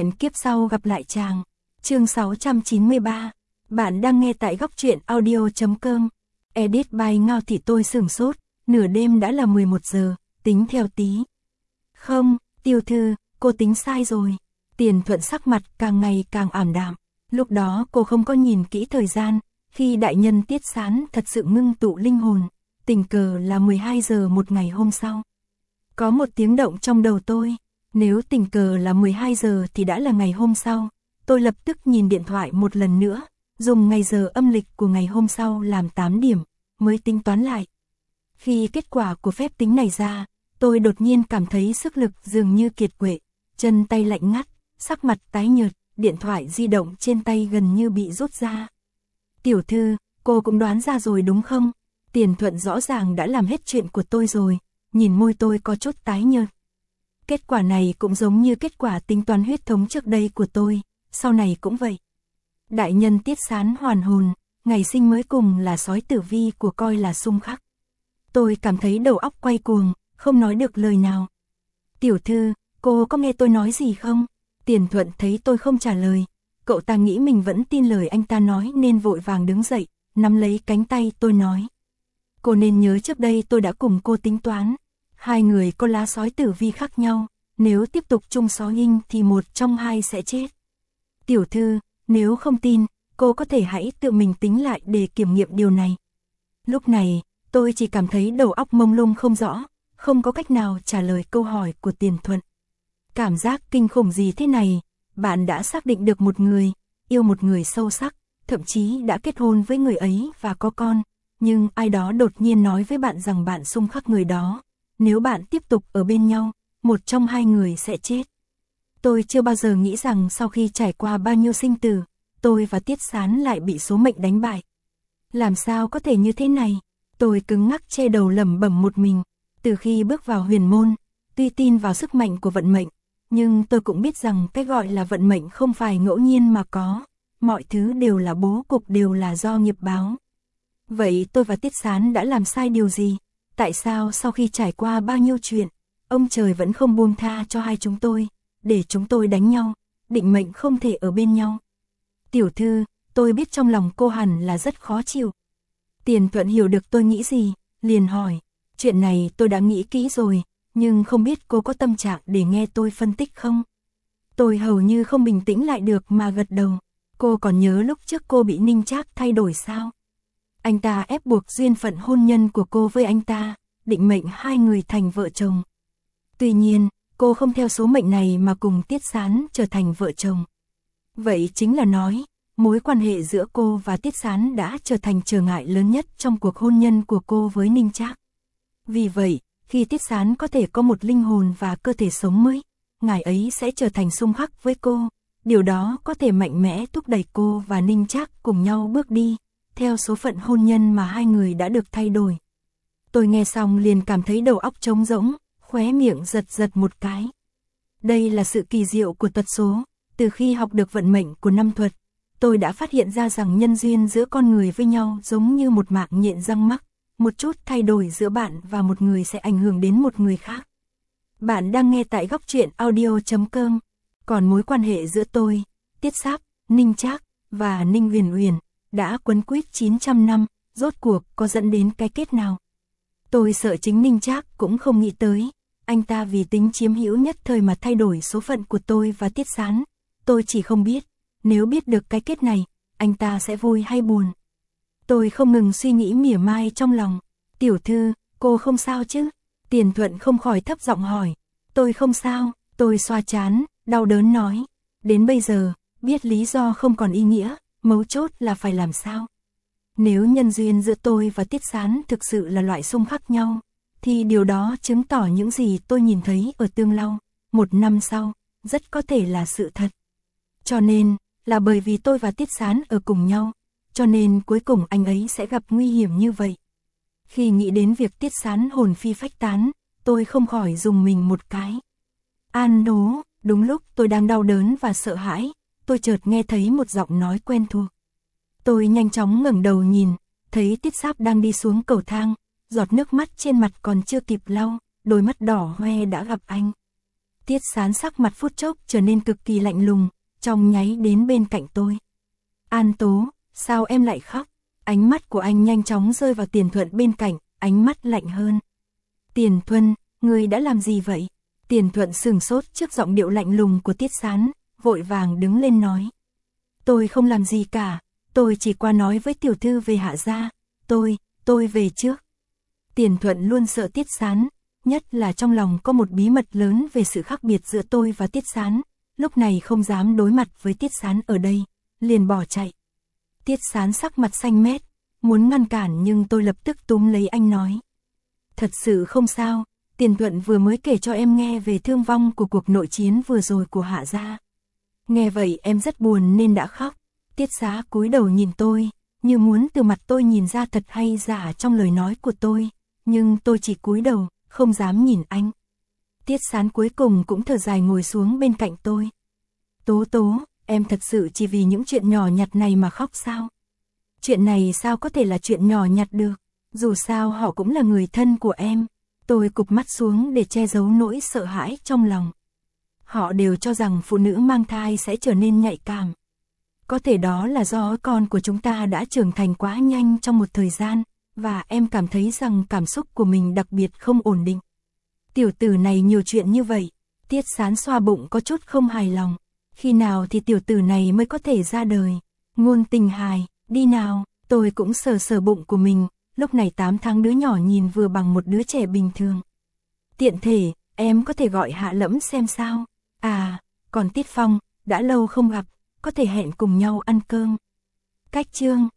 Hẹn kiếp sau gặp lại chàng. Chương 693. Bạn đang nghe tại góc truyện audio.com. Edit by Ngao Thị. Tôi sửng sốt, nửa đêm đã là 11 giờ, tính theo tí. Không, tiểu thư, cô tính sai rồi. Tiền Thuận sắc mặt càng ngày càng ảm đạm. Lúc đó cô không có nhìn kỹ thời gian, khi đại nhân Tiết Sán thật sự ngưng tụ linh hồn, tình cờ là 12 giờ một ngày hôm sau. Có một tiếng động trong đầu tôi, nếu tình cờ là 12 giờ thì đã là ngày hôm sau. Tôi lập tức nhìn điện thoại một lần nữa, dùng ngày giờ âm lịch của ngày hôm sau làm 8 điểm, mới tính toán lại. Khi kết quả của phép tính này ra, tôi đột nhiên cảm thấy sức lực dường như kiệt quệ, chân tay lạnh ngắt, sắc mặt tái nhợt, điện thoại di động trên tay gần như bị rút ra. Tiểu thư, cô cũng đoán ra rồi đúng không? Tiền Thuận rõ ràng đã làm hết chuyện của tôi rồi, nhìn môi tôi có chút tái nhợt. Kết quả này cũng giống như kết quả tính toán huyết thống trước đây của tôi, sau này cũng vậy. Đại nhân Tiết Sán hoàn hồn, ngày sinh mới cùng là sói tử vi của coi là xung khắc. Tôi cảm thấy đầu óc quay cuồng, không nói được lời nào. Tiểu thư, cô có nghe tôi nói gì không? Tiền Thuận thấy tôi không trả lời, cậu ta nghĩ mình vẫn tin lời anh ta nói nên vội vàng đứng dậy, nắm lấy cánh tay tôi nói. Cô nên nhớ trước đây tôi đã cùng cô tính toán, hai người có lá sói tử vi khác nhau, nếu tiếp tục chung sói hình thì một trong hai sẽ chết. Tiểu thư, nếu không tin, cô có thể hãy tự mình tính lại để kiểm nghiệm điều này. Lúc này, tôi chỉ cảm thấy đầu óc mông lung không rõ, không có cách nào trả lời câu hỏi của Tiền Thuận. Cảm giác kinh khủng gì thế này, bạn đã xác định được một người, yêu một người sâu sắc, thậm chí đã kết hôn với người ấy và có con, nhưng ai đó đột nhiên nói với bạn rằng bạn xung khắc người đó, nếu bạn tiếp tục ở bên nhau, một trong hai người sẽ chết. Tôi chưa bao giờ nghĩ rằng sau khi trải qua bao nhiêu sinh tử, tôi và Tiết Sán lại bị số mệnh đánh bại. Làm sao có thể như thế này? Tôi cứng ngắc che đầu lẩm bẩm một mình. Từ khi bước vào huyền môn, tuy tin vào sức mạnh của vận mệnh, nhưng tôi cũng biết rằng cái gọi là vận mệnh không phải ngẫu nhiên mà có. Mọi thứ đều là bố cục, đều là do nghiệp báo. Vậy tôi và Tiết Sán đã làm sai điều gì? Tại sao sau khi trải qua bao nhiêu chuyện, ông trời vẫn không buông tha cho hai chúng tôi, để chúng tôi đánh nhau, định mệnh không thể ở bên nhau? Tiểu thư, tôi biết trong lòng cô hẳn là rất khó chịu. Tiền Thuận hiểu được tôi nghĩ gì, liền hỏi, chuyện này tôi đã nghĩ kỹ rồi, nhưng không biết cô có tâm trạng để nghe tôi phân tích không? Tôi hầu như không bình tĩnh lại được mà gật đầu. Cô còn nhớ lúc trước cô bị Ninh Trác thay đổi sao? Anh ta ép buộc duyên phận hôn nhân của cô với anh ta, định mệnh hai người thành vợ chồng. Tuy nhiên, cô không theo số mệnh này mà cùng Tiết Sán trở thành vợ chồng. Vậy chính là nói, mối quan hệ giữa cô và Tiết Sán đã trở thành trở ngại lớn nhất trong cuộc hôn nhân của cô với Ninh Trác. Vì vậy, khi Tiết Sán có thể có một linh hồn và cơ thể sống mới, ngài ấy sẽ trở thành xung khắc với cô. Điều đó có thể mạnh mẽ thúc đẩy cô và Ninh Trác cùng nhau bước đi, theo số phận hôn nhân mà hai người đã được thay đổi. Tôi nghe xong liền cảm thấy đầu óc trống rỗng, khóe miệng giật giật một cái. Đây là sự kỳ diệu của tật số. Từ khi học được vận mệnh của năm thuật, tôi đã phát hiện ra rằng nhân duyên giữa con người với nhau giống như một mạng nhện răng mắc. Một chút thay đổi giữa bạn và một người sẽ ảnh hưởng đến một người khác. Bạn đang nghe tại góc truyện audio.com. Còn mối quan hệ giữa tôi, Tiết Sáp, Ninh Trác và Ninh Uyển Uyển đã quấn quýt 900 năm, rốt cuộc có dẫn đến cái kết nào? Tôi sợ chính Ninh Trác cũng không nghĩ tới, anh ta vì tính chiếm hữu nhất thời mà thay đổi số phận của tôi và Tiết Sán. Tôi chỉ không biết, nếu biết được cái kết này, anh ta sẽ vui hay buồn. Tôi không ngừng suy nghĩ mỉa mai trong lòng. Tiểu thư, cô không sao chứ? Tiền Thuận không khỏi thấp giọng hỏi. Tôi không sao, tôi xoa trán, đau đớn nói. Đến bây giờ, biết lý do không còn ý nghĩa, mấu chốt là phải làm sao? Nếu nhân duyên giữa tôi và Tiết Sán thực sự là loại xung khắc nhau, thì điều đó chứng tỏ những gì tôi nhìn thấy ở tương lai, một năm sau, rất có thể là sự thật. Cho nên, là bởi vì tôi và Tiết Sán ở cùng nhau, cho nên cuối cùng anh ấy sẽ gặp nguy hiểm như vậy. Khi nghĩ đến việc Tiết Sán hồn phi phách tán, tôi không khỏi rùng mình một cái. An nố, đúng lúc tôi đang đau đớn và sợ hãi, tôi chợt nghe thấy một giọng nói quen thuộc. Tôi nhanh chóng ngẩng đầu nhìn, thấy Tiết Sáp đang đi xuống cầu thang, giọt nước mắt trên mặt còn chưa kịp lau, đôi mắt đỏ hoe đã gặp anh. Tiết Sán sắc mặt phút chốc trở nên cực kỳ lạnh lùng, trong nháy đến bên cạnh tôi. An Tố, sao em lại khóc? Ánh mắt của anh nhanh chóng rơi vào Tiền Thuận bên cạnh, ánh mắt lạnh hơn. Tiền Thuần, ngươi đã làm gì vậy? Tiền Thuận sửng sốt trước giọng điệu lạnh lùng của Tiết Sán, vội vàng đứng lên nói. Tôi không làm gì cả, tôi chỉ qua nói với tiểu thư về Hạ gia, tôi về trước. Tiền Thuận luôn sợ Tiết Sán, nhất là trong lòng có một bí mật lớn về sự khác biệt giữa tôi và Tiết Sán, lúc này không dám đối mặt với Tiết Sán ở đây, liền bỏ chạy. Tiết Sán sắc mặt xanh mét, muốn ngăn cản nhưng tôi lập tức túm lấy anh nói. Thật sự không sao, Tiền Thuận vừa mới kể cho em nghe về thương vong của cuộc nội chiến vừa rồi của Hạ gia. Nghe vậy em rất buồn nên đã khóc. Tiết Xá cúi đầu nhìn tôi, như muốn từ mặt tôi nhìn ra thật hay giả trong lời nói của tôi, nhưng tôi chỉ cúi đầu, không dám nhìn anh. Tiết Sán cuối cùng cũng thở dài ngồi xuống bên cạnh tôi. Tố Tố, em thật sự chỉ vì những chuyện nhỏ nhặt này mà khóc sao? Chuyện này sao có thể là chuyện nhỏ nhặt được, dù sao họ cũng là người thân của em. Tôi cụp mắt xuống để che giấu nỗi sợ hãi trong lòng. Họ đều cho rằng phụ nữ mang thai sẽ trở nên nhạy cảm. Có thể đó là do con của chúng ta đã trưởng thành quá nhanh trong một thời gian, và em cảm thấy rằng cảm xúc của mình đặc biệt không ổn định. Tiểu tử này nhiều chuyện như vậy. Tiết Sán xoa bụng có chút không hài lòng. Khi nào thì tiểu tử này mới có thể ra đời? Ngôn Tình hài, đi nào. Tôi cũng sờ sờ bụng của mình, lúc này 8 tháng đứa nhỏ nhìn vừa bằng một đứa trẻ bình thường. Tiện thể, em có thể gọi Hạ Lẫm xem sao. À, còn Tiết Phong, đã lâu không gặp, có thể hẹn cùng nhau ăn cơm. Cách chương